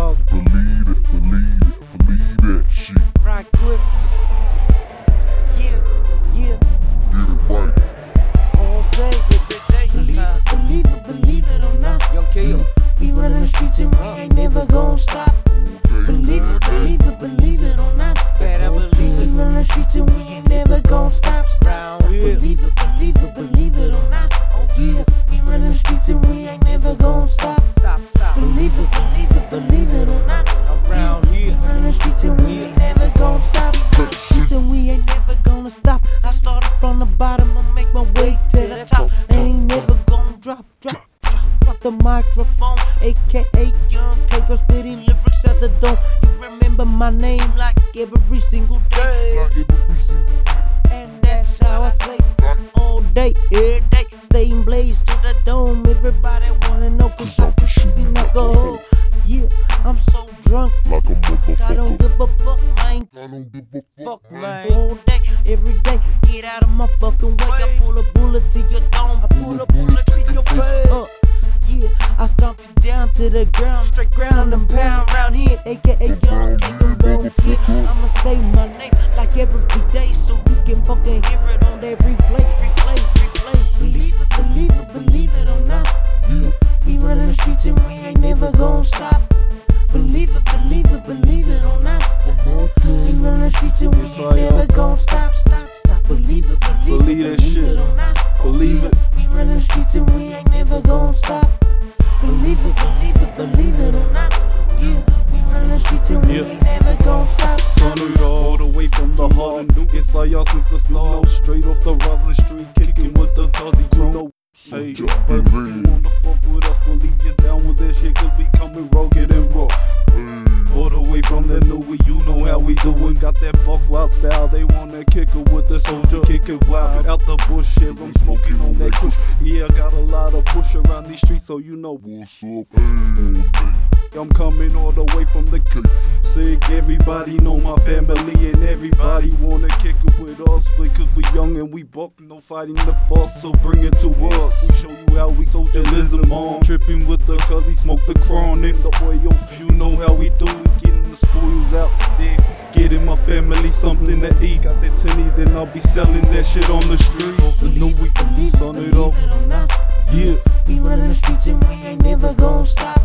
dog. Believe it, believe it, believe that shit. Right quick. Yeah, yeah. Get it right. All day, every day. Believe it or not. Young K.O. We running the streets and we ain't never gon' stop. Believe it or not. Better believe We it. running the streets and we ain't never gon' stop. Round here. Believe it or not. Oh yeah, we running the streets and we ain't never gon' stop. Stop. Believe it or not. Around We here. running the streets and we ain't never gon' stop. Streets and we ain't never gonna stop. I started from the bottom and make my way to the top. Ain't never gonna drop the microphone, aka Young K.O. spitting lyrics at the dome. You remember my name like every single day, and that's how I say all day, every day. Staying blazed to the dome. Everybody wanna know 'cause I can shoot in alcohol. Yeah, I'm so drunk, Like a I don't motherfucker. give a fuck, man. I don't give a Fuck, fuck. man. All day, every day, get out of my fucking way. I pull a bullet to your dome, I pull a bullet to your face. Yeah, I stomp you down to the ground, straight ground and pound round here, aka Young K.O. Yeah, I'ma say my name like every day, so you can fucking hear it on that replay. Believe it or not. We running the streets and we ain't never gon' stop. Believe it or not. We running the streets and we ain't never gon' stop. Believe it that shit. or not. Believe it. We running the streets and we ain't never gon' stop. Believe it or not. Yeah, we running the streets and we ain't never gon' stop. Sunny all the way from the heart. It's like y'all since the start. Straight off the Rockland Street, kicking with the cuzzy, you know. Hey, but if you wanna fuck with us, we'll leave you down with that shit, 'cause we coming rugged and raw. All the way from the new, you know how we doin'. Got that buck wild style, they wanna kick it with the soldier. Kick it wild out the bushes, I'm smoking on that kush. Yeah, I got a lot of push around these streets, so you know What's up, hey? I'm coming all the way from the Cape. Sick, everybody know my family and everybody wanna kick it with us. Because we young and we buck, no fighting the fuss, so bring it to us. We show you how we socialism on. Tripping with the cuz he smoke the crown and the oil. You know how we do it, getting the spoils out there. Getting my family something to eat. Got that tinnies and I'll be selling that shit on the street. The new week, sun it off. Believe it or not. Yeah. We running the streets and we ain't never gon' stop.